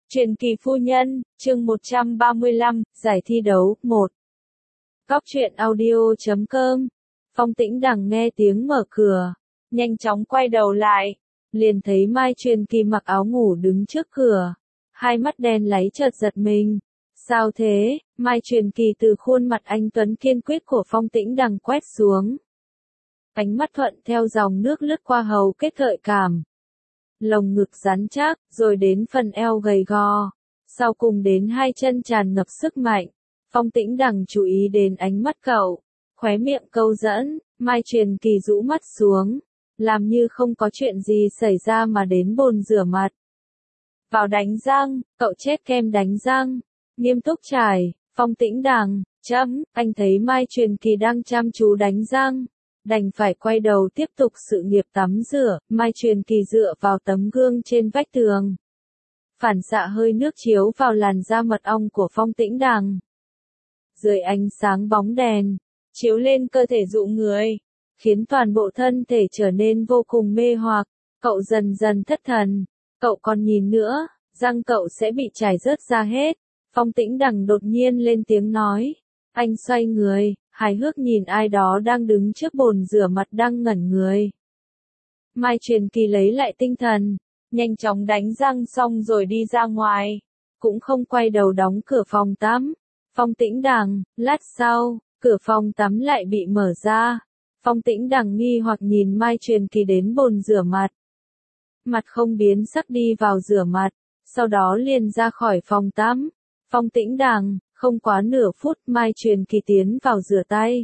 Truyền kỳ phu nhân, chương 135, giải thi đấu, 1. Góc truyện audio.com. Phong Tĩnh Đằng nghe tiếng mở cửa, nhanh chóng quay đầu lại, liền thấy Mai Truyền Kỳ mặc áo ngủ đứng trước cửa, hai mắt đen láy chợt giật mình. Sao thế? Mai Truyền Kỳ từ khuôn mặt anh tuấn kiên quyết của Phong Tĩnh Đằng quét xuống. Ánh mắt thuận theo dòng nước lướt qua hầu kết gợi cảm. Lồng ngực rắn chắc, rồi đến phần eo gầy gò, sau cùng đến hai chân tràn ngập sức mạnh. Phong Tĩnh Đằng chú ý đến ánh mắt cậu, khóe miệng câu dẫn. Mai Truyền Kỳ rũ mắt xuống, làm như không có chuyện gì xảy ra mà đến bồn rửa mặt. Vào đánh răng, cậu chết kem đánh răng, nghiêm túc trải. Phong Tĩnh Đằng, anh thấy Mai Truyền Kỳ đang chăm chú đánh răng, đành phải quay đầu tiếp tục sự nghiệp tắm rửa. Mai Truyền Kỳ dựa vào tấm gương trên vách tường, phản xạ hơi nước chiếu vào làn da mật ong của Phong Tĩnh Đằng. Dưới ánh sáng bóng đèn, chiếu lên cơ thể dụ người, khiến toàn bộ thân thể trở nên vô cùng mê hoặc. Cậu dần dần thất thần, cậu còn nhìn nữa, răng cậu sẽ bị chảy rớt ra hết. Phong Tĩnh Đằng đột nhiên lên tiếng nói. Anh xoay người, hài hước nhìn ai đó đang đứng trước bồn rửa mặt đang ngẩn người. Mai Truyền Kỳ lấy lại tinh thần, nhanh chóng đánh răng xong rồi đi ra ngoài, cũng không quay đầu đóng cửa phòng tắm. Phong Tĩnh Đằng, lát sau, cửa phòng tắm lại bị mở ra. Phong Tĩnh Đằng nghi hoặc nhìn Mai Truyền Kỳ đến bồn rửa mặt. Mặt không biến sắc đi vào rửa mặt, sau đó liền ra khỏi phòng tắm. Phong Tĩnh Đằng, không quá nửa phút Mai Truyền Kỳ tiến vào rửa tay.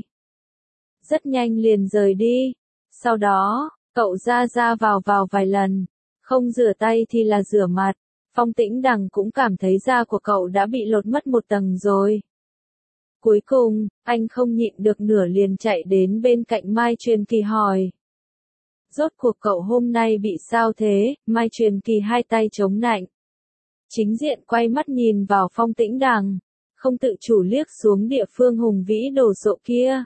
Rất nhanh liền rời đi. Sau đó, cậu ra vào vài lần. Không rửa tay thì là rửa mặt. Phong Tĩnh Đằng cũng cảm thấy da của cậu đã bị lột mất một tầng rồi. Cuối cùng, anh không nhịn được nửa liền chạy đến bên cạnh Mai Truyền Kỳ hỏi. Rốt cuộc cậu hôm nay bị sao thế? Mai Truyền Kỳ hai tay chống nạnh, chính diện quay mắt nhìn vào Phong Tĩnh Đằng, không tự chủ liếc xuống địa phương hùng vĩ đồ sộ kia.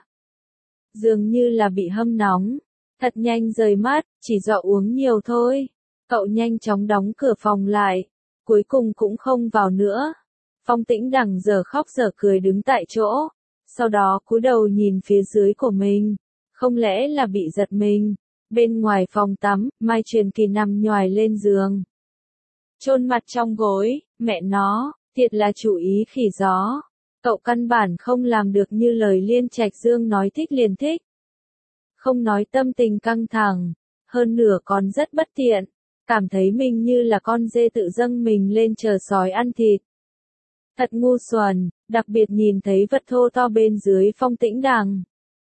Dường như là bị hâm nóng, thật nhanh rời mắt, chỉ do uống nhiều thôi. Cậu nhanh chóng đóng cửa phòng lại, cuối cùng cũng không vào nữa. Phong Tĩnh Đằng giờ khóc giờ cười đứng tại chỗ, sau đó cúi đầu nhìn phía dưới của mình, không lẽ là bị giật mình. Bên ngoài phòng tắm, Mai Truyền Kỳ nằm nhoài lên giường, chôn mặt trong gối. Mẹ nó, thiệt là chủ ý khỉ gió. Cậu căn bản không làm được như lời Liên Trạch Dương nói thích liền thích. Không nói tâm tình căng thẳng, hơn nửa còn rất bất tiện, cảm thấy mình như là con dê tự dâng mình lên chờ sói ăn thịt. Thật ngu xuẩn, đặc biệt nhìn thấy vật thô to bên dưới Phong Tĩnh Đằng,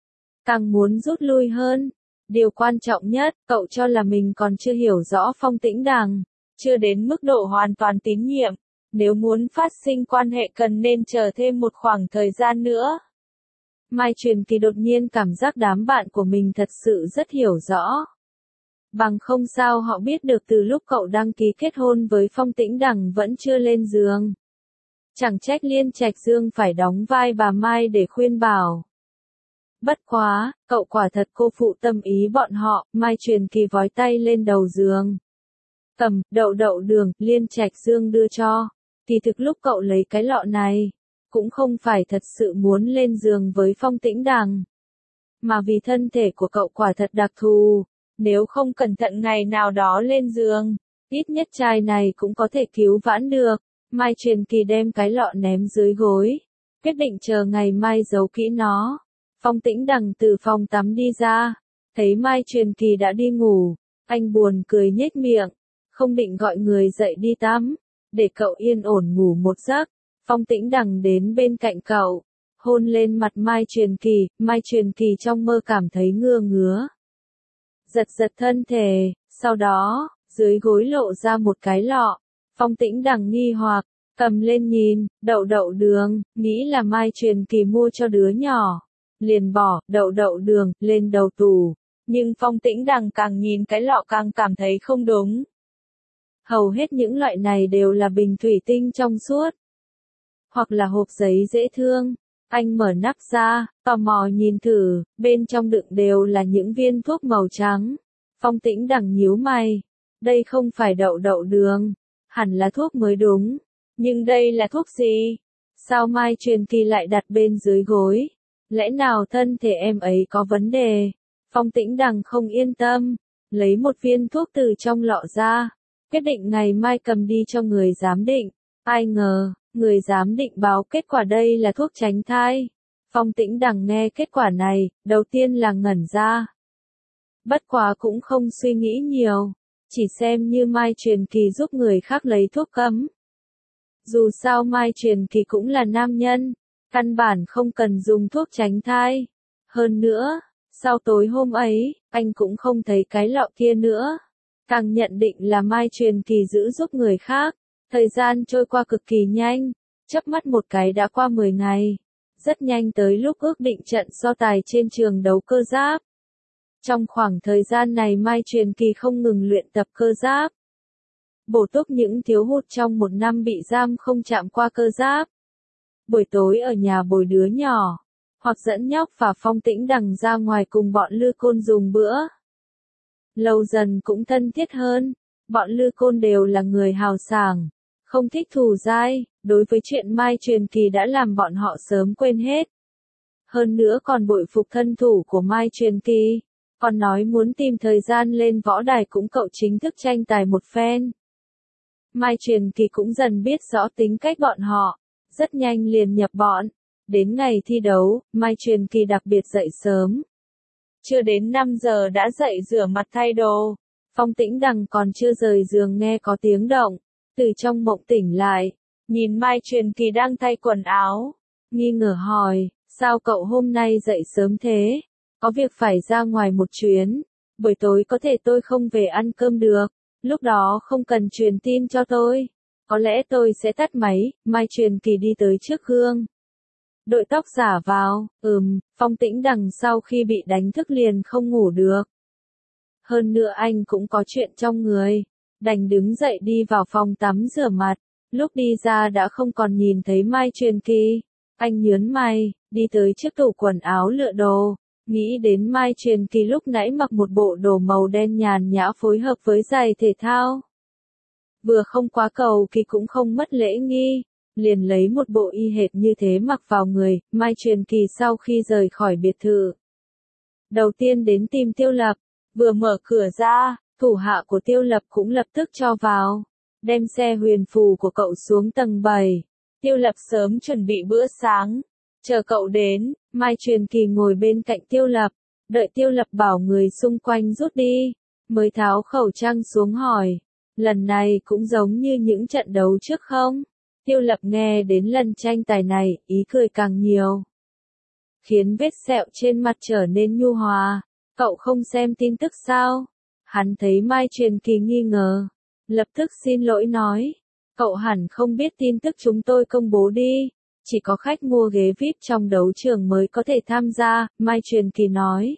càng muốn rút lui hơn. Điều quan trọng nhất, cậu cho là mình còn chưa hiểu rõ Phong Tĩnh Đằng, chưa đến mức độ hoàn toàn tín nhiệm. Nếu muốn phát sinh quan hệ cần nên chờ thêm một khoảng thời gian nữa. Mai Truyền Kỳ đột nhiên cảm giác đám bạn của mình thật sự rất hiểu rõ. Bằng không sao họ biết được từ lúc cậu đăng ký kết hôn với Phong Tĩnh Đằng vẫn chưa lên giường. Chẳng trách Liên Trạch Dương phải đóng vai bà Mai để khuyên bảo. Bất quá, cậu quả thật cô phụ tâm ý bọn họ. Mai Truyền Kỳ vói tay lên đầu giường, cầm đậu đường Liên Trạch Dương đưa cho. Kỳ thực lúc cậu lấy cái lọ này, cũng không phải thật sự muốn lên giường với Phong Tĩnh Đằng, mà vì thân thể của cậu quả thật đặc thù, nếu không cẩn thận ngày nào đó lên giường, ít nhất chai này cũng có thể cứu vãn được. Mai Truyền Kỳ đem cái lọ ném dưới gối, quyết định chờ ngày mai giấu kỹ nó. Phong Tĩnh Đằng từ phòng tắm đi ra, thấy Mai Truyền Kỳ đã đi ngủ, anh buồn cười nhếch miệng, không định gọi người dậy đi tắm, để cậu yên ổn ngủ một giấc. Phong Tĩnh Đằng đến bên cạnh cậu, hôn lên mặt Mai Truyền Kỳ. Mai Truyền Kỳ trong mơ cảm thấy ngứa, giật thân thể, sau đó, dưới gối lộ ra một cái lọ. Phong Tĩnh Đằng nghi hoặc, cầm lên nhìn, đậu đường, nghĩ là Mai Truyền Kỳ mua cho đứa nhỏ, liền bỏ đậu đường lên đầu tủ. Nhưng Phong Tĩnh Đằng càng nhìn cái lọ càng cảm thấy không đúng. Hầu hết những loại này đều là bình thủy tinh trong suốt, hoặc là hộp giấy dễ thương. Anh mở nắp ra, tò mò nhìn thử, bên trong đựng đều là những viên thuốc màu trắng. Phong Tĩnh Đằng nhíu mày, đây không phải đậu đường, hẳn là thuốc mới đúng. Nhưng đây là thuốc gì? Sao Mai Truyền Kỳ lại đặt bên dưới gối? Lẽ nào thân thể em ấy có vấn đề? Phong Tĩnh Đằng không yên tâm, lấy một viên thuốc từ trong lọ ra, quyết định ngày mai cầm đi cho người giám định. Ai ngờ, người giám định báo kết quả đây là thuốc tránh thai. Phong Tĩnh Đằng nghe kết quả này, đầu tiên là ngẩn ra. Bất quá cũng không suy nghĩ nhiều, chỉ xem như Mai Truyền Kỳ giúp người khác lấy thuốc cấm. Dù sao Mai Truyền Kỳ cũng là nam nhân, căn bản không cần dùng thuốc tránh thai. Hơn nữa, sau tối hôm ấy, anh cũng không thấy cái lọ kia nữa. Càng nhận định là Mai Truyền Kỳ giữ giúp người khác. Thời gian trôi qua cực kỳ nhanh, chớp mắt một cái đã qua 10 ngày. Rất nhanh tới lúc ước định trận so tài trên trường đấu cơ giáp. Trong khoảng thời gian này Mai Truyền Kỳ không ngừng luyện tập cơ giáp. Bổ túc những thiếu hụt trong một năm bị giam không chạm qua cơ giáp. Buổi tối ở nhà bồi đứa nhỏ, hoặc dẫn nhóc và Phong Tĩnh Đằng ra ngoài cùng bọn Lư Côn dùng bữa. Lâu dần cũng thân thiết hơn, bọn Lư Côn đều là người hào sảng, không thích thù dai, đối với chuyện Mai Truyền Kỳ đã làm bọn họ sớm quên hết. Hơn nữa còn bội phục thân thủ của Mai Truyền Kỳ, còn nói muốn tìm thời gian lên võ đài cũng cậu chính thức tranh tài một phen. Mai Truyền Kỳ cũng dần biết rõ tính cách bọn họ, rất nhanh liền nhập bọn. Đến ngày thi đấu, Mai Truyền Kỳ đặc biệt dậy sớm. Chưa đến 5 giờ đã dậy rửa mặt thay đồ. Phong Tĩnh Đằng còn chưa rời giường nghe có tiếng động, từ trong mộng tỉnh lại, nhìn Mai Truyền Kỳ đang thay quần áo, nghi ngờ hỏi, sao cậu hôm nay dậy sớm thế? Có việc phải ra ngoài một chuyến, buổi tối có thể tôi không về ăn cơm được, lúc đó không cần truyền tin cho tôi. Có lẽ tôi sẽ tắt máy. Mai Truyền Kỳ đi tới trước gương, đội tóc giả vào. Phong Tĩnh Đằng sau khi bị đánh thức liền không ngủ được. Hơn nữa anh cũng có chuyện trong người, đành đứng dậy đi vào phòng tắm rửa mặt. Lúc đi ra đã không còn nhìn thấy Mai Truyền Kỳ. Anh nhướng mày, đi tới trước tủ quần áo lựa đồ, nghĩ đến Mai Truyền Kỳ lúc nãy mặc một bộ đồ màu đen nhàn nhã phối hợp với giày thể thao. Vừa không quá cầu kỳ cũng không mất lễ nghi, liền lấy một bộ y hệt như thế mặc vào người. Mai Truyền Kỳ sau khi rời khỏi biệt thự, đầu tiên đến tìm Tiêu Lập, vừa mở cửa ra, thủ hạ của Tiêu Lập cũng lập tức cho vào, đem xe huyền phù của cậu xuống tầng 7. Tiêu Lập sớm chuẩn bị bữa sáng, chờ cậu đến. Mai Truyền Kỳ ngồi bên cạnh Tiêu Lập, đợi Tiêu Lập bảo người xung quanh rút đi, mới tháo khẩu trang xuống hỏi, lần này cũng giống như những trận đấu trước không? Tiêu Lập nghe đến lần tranh tài này, ý cười càng nhiều, khiến vết sẹo trên mặt trở nên nhu hòa. Cậu không xem tin tức sao? Hắn thấy Mai Truyền Kỳ nghi ngờ, lập tức xin lỗi nói, cậu hẳn không biết tin tức chúng tôi công bố đi, chỉ có khách mua ghế VIP trong đấu trường mới có thể tham gia. Mai Truyền Kỳ nói,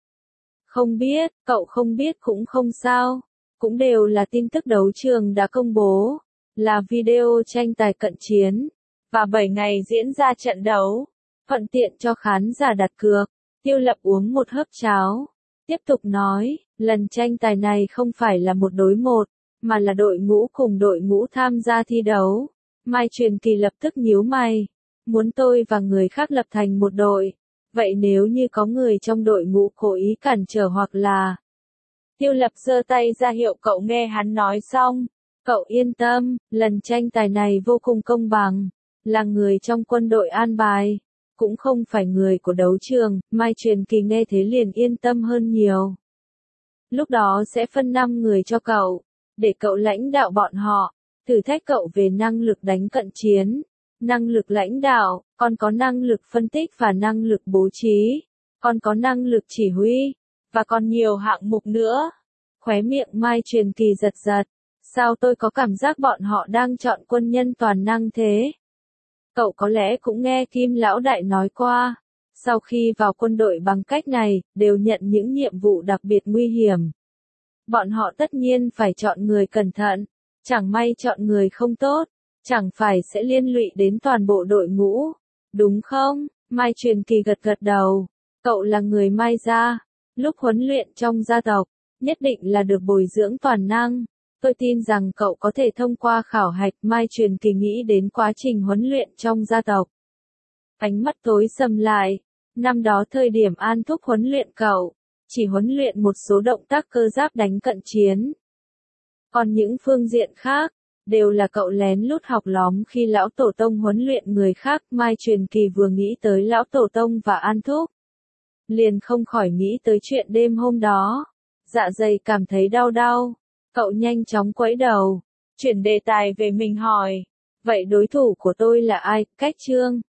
không biết, cậu không biết cũng không sao, cũng đều là tin tức đấu trường đã công bố, là video tranh tài cận chiến, và 7 ngày diễn ra trận đấu, thuận tiện cho khán giả đặt cược. Tiêu Lập uống một hớp cháo, tiếp tục nói, lần tranh tài này không phải là một đối một, mà là đội ngũ cùng đội ngũ tham gia thi đấu. Mai Truyền Kỳ lập tức nhíu mày, muốn tôi và người khác lập thành một đội, vậy nếu như có người trong đội ngũ cố ý cản trở hoặc là... Tiêu Lập giơ tay ra hiệu cậu nghe hắn nói xong. Cậu yên tâm, lần tranh tài này vô cùng công bằng, là người trong quân đội an bài, cũng không phải người của đấu trường. Mai Truyền Kỳ nghe thế liền yên tâm hơn nhiều. Lúc đó sẽ phân 5 người cho cậu, để cậu lãnh đạo bọn họ, thử thách cậu về năng lực đánh cận chiến, năng lực lãnh đạo, còn có năng lực phân tích và năng lực bố trí, còn có năng lực chỉ huy, và còn nhiều hạng mục nữa. Khóe miệng Mai Truyền Kỳ giật giật. Sao tôi có cảm giác bọn họ đang chọn quân nhân toàn năng thế? Cậu có lẽ cũng nghe Kim Lão Đại nói qua, sau khi vào quân đội bằng cách này, đều nhận những nhiệm vụ đặc biệt nguy hiểm. Bọn họ tất nhiên phải chọn người cẩn thận, chẳng may chọn người không tốt, chẳng phải sẽ liên lụy đến toàn bộ đội ngũ, đúng không? Mai Truyền Kỳ gật gật đầu, cậu là người Mai gia, lúc huấn luyện trong gia tộc, nhất định là được bồi dưỡng toàn năng. Tôi tin rằng cậu có thể thông qua khảo hạch. Mai Truyền Kỳ nghĩ đến quá trình huấn luyện trong gia tộc. Ánh mắt tối sầm lại. Năm đó thời điểm An Thúc huấn luyện cậu, chỉ huấn luyện một số động tác cơ giáp đánh cận chiến. Còn những phương diện khác, đều là cậu lén lút học lóm khi lão tổ tông huấn luyện người khác. Mai Truyền Kỳ vừa nghĩ tới lão tổ tông và An Thúc, liền không khỏi nghĩ tới chuyện đêm hôm đó. Dạ dày cảm thấy đau đau. Cậu nhanh chóng quẫy đầu, chuyển đề tài về mình hỏi. Vậy đối thủ của tôi là ai? Cách Trương.